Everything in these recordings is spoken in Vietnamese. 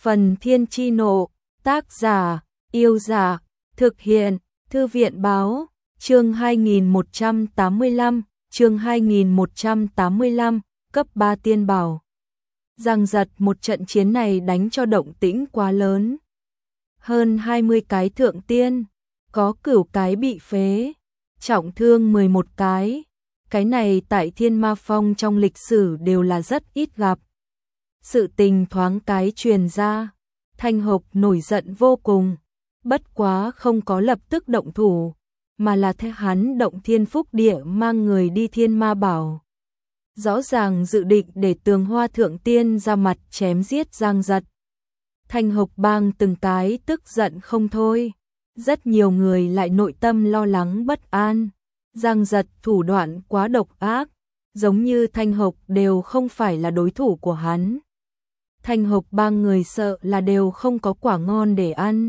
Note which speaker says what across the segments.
Speaker 1: Phần Thiên Chi Nộ, tác giả, Yêu Giả, thực hiện, Thư viện Báo, chương 2185, cấp 3 tiên bảo. Giằng giật một trận chiến này đánh cho động tĩnh quá lớn. Hơn 20 cái thượng tiên, có cửu cái bị phế, trọng thương 11 cái. Cái này tại Thiên Ma Phong trong lịch sử đều là rất ít gặp. Sự tình thoáng cái truyền ra, Thanh Hộc nổi giận vô cùng, bất quá không có lập tức động thủ, mà là theo hắn động thiên phúc địa mang người đi Thiên Ma Bảo. Rõ ràng dự định để Tường Hoa thượng tiên ra mặt chém giết Giang Giật. Thanh Hộc bang từng cái tức giận không thôi, rất nhiều người lại nội tâm lo lắng bất an. Giang Giật thủ đoạn quá độc ác, giống như Thanh Hộc đều không phải là đối thủ của hắn. Thanh Hộc bang người sợ là đều không có quả ngon để ăn.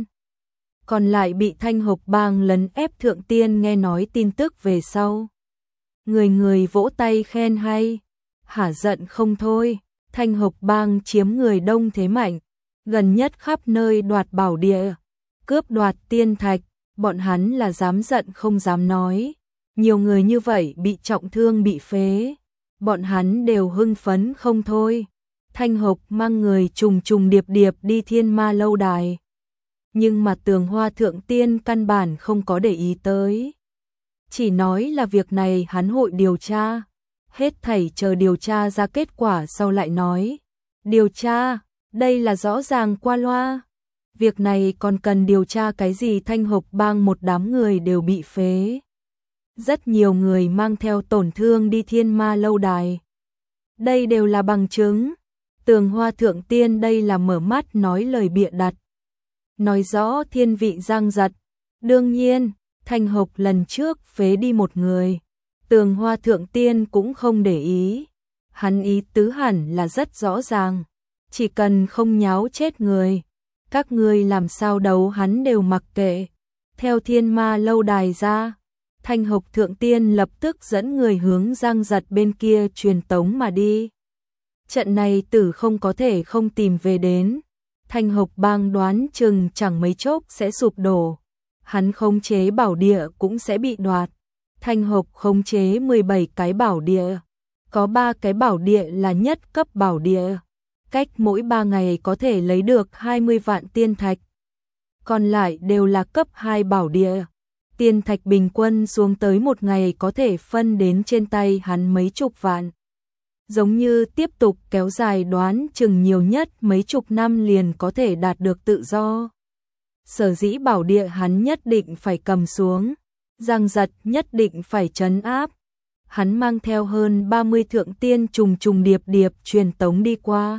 Speaker 1: Còn lại bị Thanh Hộc bang lấn ép thượng tiên nghe nói tin tức về sau. Người người vỗ tay khen hay, hả giận không thôi. Thanh Hộc bang chiếm người đông thế mạnh, gần nhất khắp nơi đoạt bảo địa, cướp đoạt tiên thạch, bọn hắn là dám giận không dám nói. Nhiều người như vậy bị trọng thương bị phế, bọn hắn đều hưng phấn không thôi. Thanh Hộc mang người trùng trùng điệp điệp đi Thiên Ma lâu đài. Nhưng mà Tường Hoa thượng tiên căn bản không có để ý tới. Chỉ nói là việc này hắn hội điều tra. Hết thảy chờ điều tra ra kết quả sau lại nói. Điều tra, đây là rõ ràng qua loa. Việc này còn cần điều tra cái gì? Thanh Hộc bang một đám người đều bị phế. Rất nhiều người mang theo tổn thương đi Thiên Ma lâu đài. Đây đều là bằng chứng. Tường Hoa thượng tiên đây là mở mắt nói lời bịa đặt. Nói rõ thiên vị Giang Giật. Đương nhiên, Thanh Hộc lần trước phế đi một người. Tường Hoa thượng tiên cũng không để ý. Hắn ý tứ hẳn là rất rõ ràng. Chỉ cần không nháo chết người, các ngươi làm sao đấu hắn đều mặc kệ. Theo Thiên Ma lâu đài ra, Thanh Hộc thượng tiên lập tức dẫn người hướng Giang Giật bên kia truyền tống mà đi. Trận này tử không có thể không tìm về đến. Thanh Hộc bang đoán chừng chẳng mấy chốc sẽ sụp đổ. Hắn khống chế bảo địa cũng sẽ bị đoạt. Thanh Hộc khống chế 17 cái bảo địa. Có 3 cái bảo địa là nhất cấp bảo địa. Cách mỗi 3 ngày có thể lấy được 20 vạn tiên thạch. Còn lại đều là cấp 2 bảo địa. Tiên thạch bình quân xuống tới một ngày có thể phân đến trên tay hắn mấy chục vạn. Giống như tiếp tục kéo dài đoán chừng nhiều nhất mấy chục năm liền có thể đạt được tự do. Sở dĩ bảo địa hắn nhất định phải cầm xuống, Giang Giật nhất định phải trấn áp. Hắn mang theo hơn 30 thượng tiên trùng trùng điệp điệp truyền tống đi qua.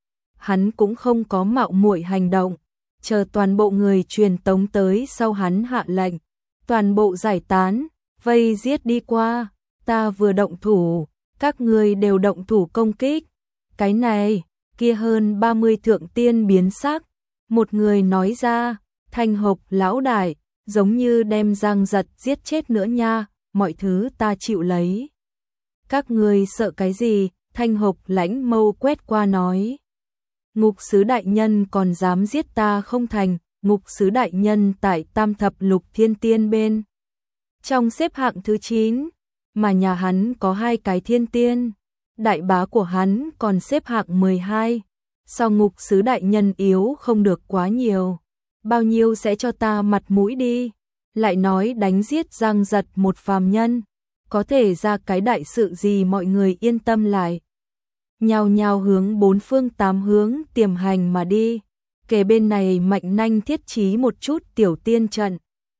Speaker 1: Hắn cũng không có mạo muội hành động, chờ toàn bộ người truyền tống tới sau hắn hạ lệnh. Toàn bộ giải tán, vây giết đi qua, ta vừa động thủ, các ngươi đều động thủ công kích. Cái này, kia hơn 30 thượng tiên biến sắc, một người nói ra, Thanh Hộc lão đại, giống như đem Giang Giật giết chết nữa nha, mọi thứ ta chịu lấy. Các ngươi sợ cái gì? Thanh Hộc lãnh mâu quét qua nói. Ngục sứ đại nhân còn dám giết ta không thành. Ngục sứ đại nhân tại Tam Thập Lục Thiên Tiên bên trong xếp hạng thứ 9, mà nhà hắn có 2 cái thiên tiên, đại bá của hắn còn xếp hạng 12, so ngục sứ đại nhân yếu không được quá nhiều, bao nhiêu sẽ cho ta mặt mũi đi, lại nói đánh giết Giang Giật một phàm nhân, có thể ra cái đại sự gì? Mọi người yên tâm lại, nhao nhao hướng 4 phương 8 hướng tiềm hành mà đi. Kể bên này Mạnh Nanh thiết trí một chút tiểu tiên trận.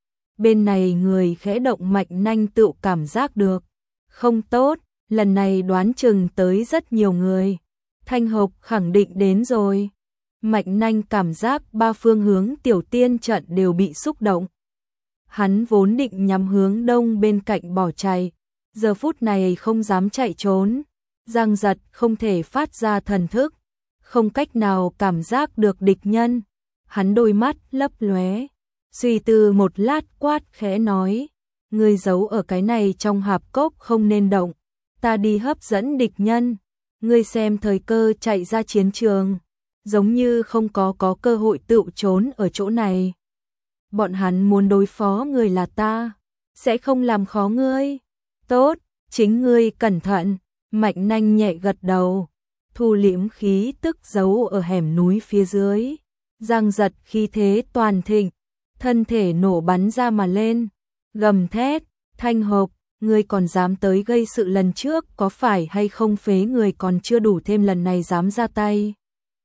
Speaker 1: Bên này người khẽ động Mạnh Nanh tự cảm giác được. Không tốt, lần này đoán chừng tới rất nhiều người. Thanh Hộc khẳng định đến rồi. Mạnh Nanh cảm giác 3 phương hướng tiểu tiên trận đều bị xúc động. Hắn vốn định nhắm hướng đông bên cạnh bỏ chạy. Giờ phút này không dám chạy trốn. Giang Giật không thể phát ra thần thức. Không cách nào cảm giác được địch nhân. Hắn đôi mắt lấp lóe, suy tư một lát quát khẽ nói, ngươi giấu ở cái này trong hạp cốc không nên động, ta đi hấp dẫn địch nhân, ngươi xem thời cơ chạy ra chiến trường. giống như không có cơ hội tự trốn ở chỗ này. Bọn hắn muốn đối phó người là ta, sẽ không làm khó ngươi. Tốt, chính ngươi cẩn thận. Mạnh Nanh nhẹ gật đầu, thu liễm khí tức giấu ở hẻm núi phía dưới. Giang Giật khí thế toàn thịnh, thân thể nổ bắn ra mà lên, gầm thét, Thanh Hộc, ngươi còn dám tới gây sự lần trước, có phải hay không phế người còn chưa đủ, thêm lần này dám ra tay.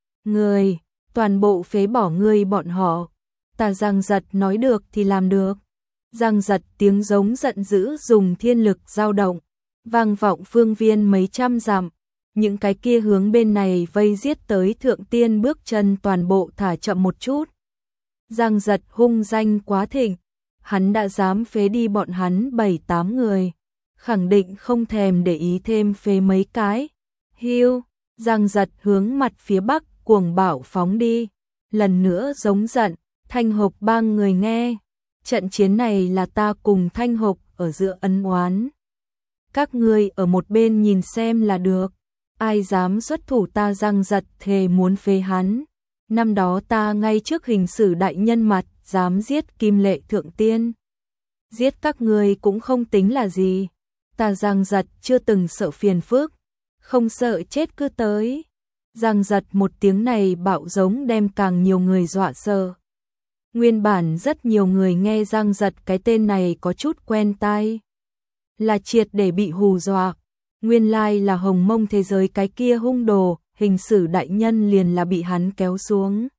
Speaker 1: Ngươi, toàn bộ phế bỏ ngươi bọn họ. Ta Giang Giật nói được thì làm được. Giang Giật tiếng giống giận dữ dùng thiên lực dao động, vang vọng phương viên mấy trăm dặm. Những cái kia hướng bên này vây giết tới thượng tiên bước chân toàn bộ thả chậm một chút. Giang Giật hung danh quá thịnh, hắn đã dám phế đi bọn hắn 7-8 người, khẳng định không thèm để ý thêm phế mấy cái. Hiu, Giang Giật hướng mặt phía bắc cuồng bạo phóng đi, lần nữa giống giận, Thanh Hộc bang người nghe, trận chiến này là ta cùng Thanh Hộc ở giữa ân oán. Các ngươi ở một bên nhìn xem là được, ai dám xuất thủ ta Giang Giật thề muốn phế hắn. Năm đó ta ngay trước hình sử đại nhân mặt dám giết Kim Lệ thượng tiên. Giết các ngươi cũng không tính là gì, ta Giang Giật chưa từng sợ phiền phức, không sợ chết cứ tới. Giang Giật một tiếng này bạo giống đem càng nhiều người dọa sợ. Nguyên bản rất nhiều người nghe Giang Giật cái tên này có chút quen tai, là triệt để bị hù dọa. Nguyên lai là Hồng Mông thế giới cái kia hung đồ, hình sử đại nhân liền là bị hắn kéo xuống.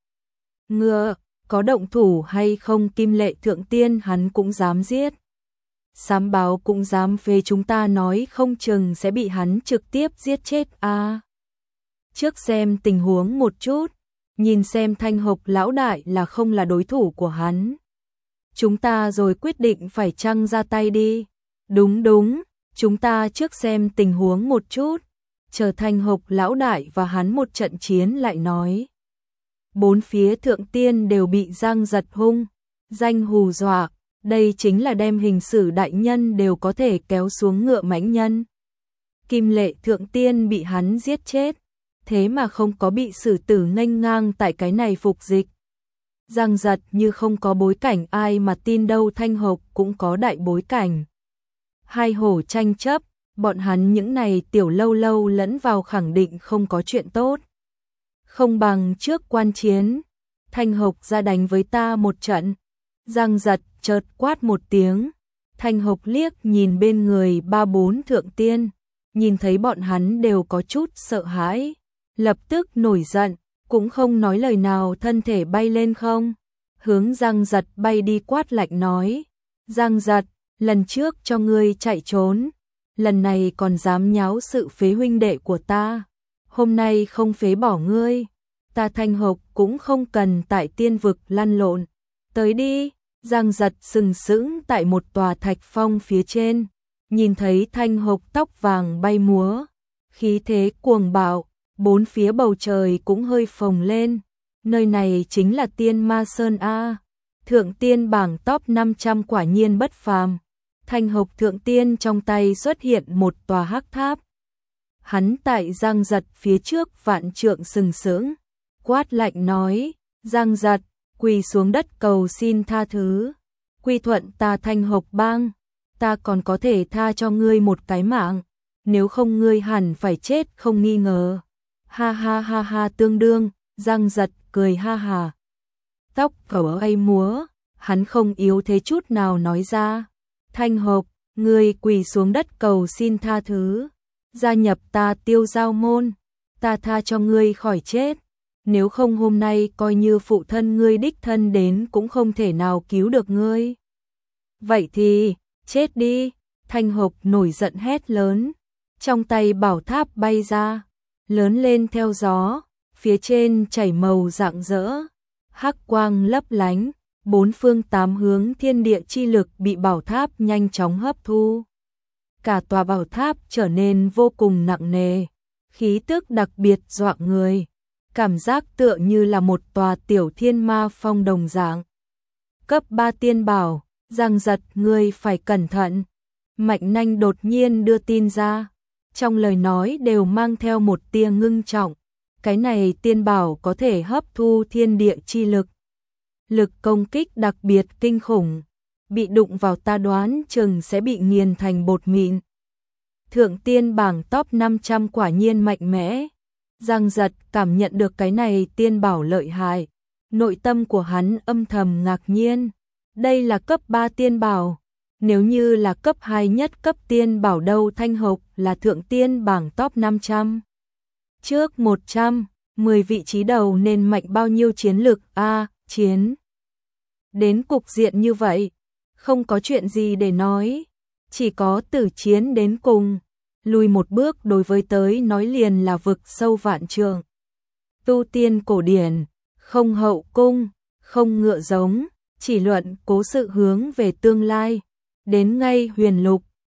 Speaker 1: Ngựa, có động thủ hay không Kim Lệ thượng tiên hắn cũng dám giết. Sám báo cũng dám phế chúng ta, nói không chừng sẽ bị hắn trực tiếp giết chết a. Trước xem tình huống một chút, nhìn xem Thanh Hộc lão đại là không là đối thủ của hắn. Chúng ta rồi quyết định phải chăng ra tay đi. Đúng đúng, chúng ta trước xem tình huống một chút, chờ Thanh Hộc lão đại và hắn một trận chiến lại nói. Bốn phía thượng tiên đều bị Giang Giật hung danh hù dọa, đây chính là đem hình sử đại nhân đều có thể kéo xuống ngựa mãnh nhân. Kim Lệ thượng tiên bị hắn giết chết, thế mà không có bị xử tử nghênh ngang tại cái này phục dịch. Giang Giật như không có bối cảnh ai mà tin đâu, Thanh Hộc cũng có đại bối cảnh. Hai hổ tranh chấp, bọn hắn những này tiểu lâu lâu lẫn vào khẳng định không có chuyện tốt. Không bằng trước quan chiến, Thanh Hộc ra đánh với ta một trận. Giang Giật chợt quát một tiếng, Thanh Hộc liếc nhìn bên người 3-4 thượng tiên, nhìn thấy bọn hắn đều có chút sợ hãi, lập tức nổi giận, cũng không nói lời nào, thân thể bay lên không, hướng Giang Giật bay đi, quát lạnh nói, Giang Giật, lần trước cho ngươi chạy trốn, lần này còn dám nháo sự phế huynh đệ của ta, hôm nay không phế bỏ ngươi, ta Thanh Hộc cũng không cần tại tiên vực lăn lộn, tới đi. Giang Giật sừng sững tại một tòa thạch phong phía trên, nhìn thấy Thanh Hộc tóc vàng bay múa, khí thế cuồng bạo, bốn phía bầu trời cũng hơi phồng lên, nơi này chính là Tiên Ma Sơn a. Thượng tiên bảng top 500 quả nhiên bất phàm. Thanh Hộc thượng tiên trong tay xuất hiện một tòa hắc tháp. Hắn tại Giang Giật phía trước vạn trượng sừng sững, quát lạnh nói, Giang Giật, quỳ xuống đất cầu xin tha thứ, quy thuận ta Thanh Hộc bang, ta còn có thể tha cho ngươi một cái mạng, nếu không ngươi hẳn phải chết không nghi ngờ. Ha ha ha ha, tương đương, Giang Giật cười ha hà. Tóc cẩu bay múa, hắn không yếu thế chút nào nói ra, Thanh Hộc, ngươi quỳ xuống đất cầu xin tha thứ, gia nhập ta Tiêu Giao môn, ta tha cho ngươi khỏi chết. Nếu không hôm nay coi như phụ thân ngươi đích thân đến cũng không thể nào cứu được ngươi. Vậy thì, chết đi, Thanh Hộc nổi giận hét lớn, trong tay bảo tháp bay ra, lớn lên theo gió, phía trên chảy màu rạng rỡ, hắc quang lấp lánh, bốn phương tám hướng thiên địa chi lực bị bảo tháp nhanh chóng hấp thu. Cả tòa bảo tháp trở nên vô cùng nặng nề, khí tức đặc biệt dọa người. Cảm giác tựa như là một tòa tiểu thiên ma phong đồng dạng. Cấp 3 tiên bảo, Giang Giật ngươi phải cẩn thận. Mạnh Nanh đột nhiên đưa tin ra, trong lời nói đều mang theo một tia ngưng trọng. cái này tiên bảo có thể hấp thu thiên địa chi lực. Lực công kích đặc biệt kinh khủng, bị đụng vào ta đoán chừng sẽ bị nghiền thành bột mịn. Thượng tiên bảng top 500 quả nhiên mạnh mẽ. Giang Giật cảm nhận được cái này tiên bảo lợi hại, nội tâm của hắn âm thầm ngạc nhiên. Đây là cấp 3 tiên bảo, nếu như là cấp 2 nhất cấp tiên bảo đâu. Thanh Hộc là thượng tiên bảng top 500. Trước 110 vị trí đầu nên mạnh bao nhiêu chiến lực a, chiến đến cục diện như vậy, không có chuyện gì để nói, chỉ có tử chiến đến cùng. Lùi một bước đối với tới nói liền là vực sâu vạn trượng. Tu tiên cổ điển, không hậu cung, không ngựa giống, chỉ luận cố sự hướng về tương lai. Đến ngay huyền lục,